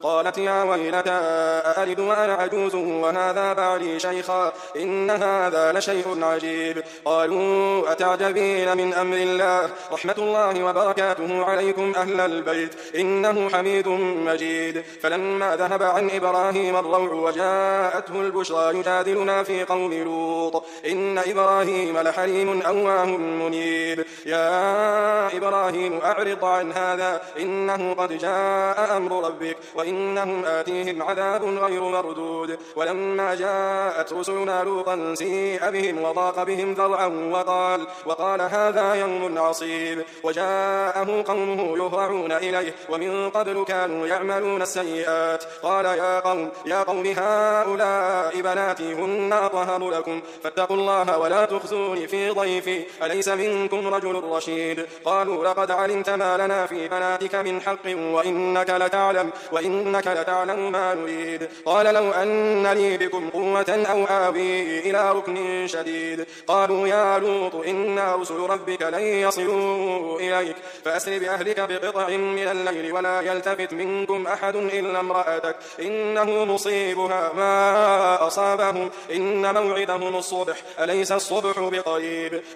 قالت يا ويلتى أألد وأنا عجوز وهذا بعلي شيخا إن هذا لشيء عجيب. قالوا أتعجبين من أمر الله رحمة الله وبركاته عليكم أهل البيت إنه حميد مجيد. فلما ذهب عن إبراهيم الروع وجاءته البشرى يجادلنا في قوم لوط إن إبراهيم لحليم أواه منيب. يا إبراهيم أعرض عن هذا إنه قد جاء أمر ربك وإنهم آتيهم عذاب غير مردود. ولما جاءت رسلنا لوطا سيء بهم وضاق بهم ذرعا وقال هذا يوم عصيب. وجاءه قومه يهرعون إليه ومن قبل كانوا يعملون السيئات. قال يا قوم هؤلاء بناتي هن أطهر لكم فاتقوا الله ولا تخزوني في ضيفي أليس منكم رجل رشيد. قالوا لقد علمت ما لنا في بناتك من حق وإنك لتعلم ما نريد. قال لو أن لي بكم قوة أو آوي إلى ركن شديد. قالوا يا لوط إنا رسل ربك لن يصلوا إليك فأسر بأهلك بقطع من الليل ولا يلتفت منكم أحد إلا امرأتك إنه مصيبها ما أصابهم إن موعدهم الصبح أليس الصبح بقريب.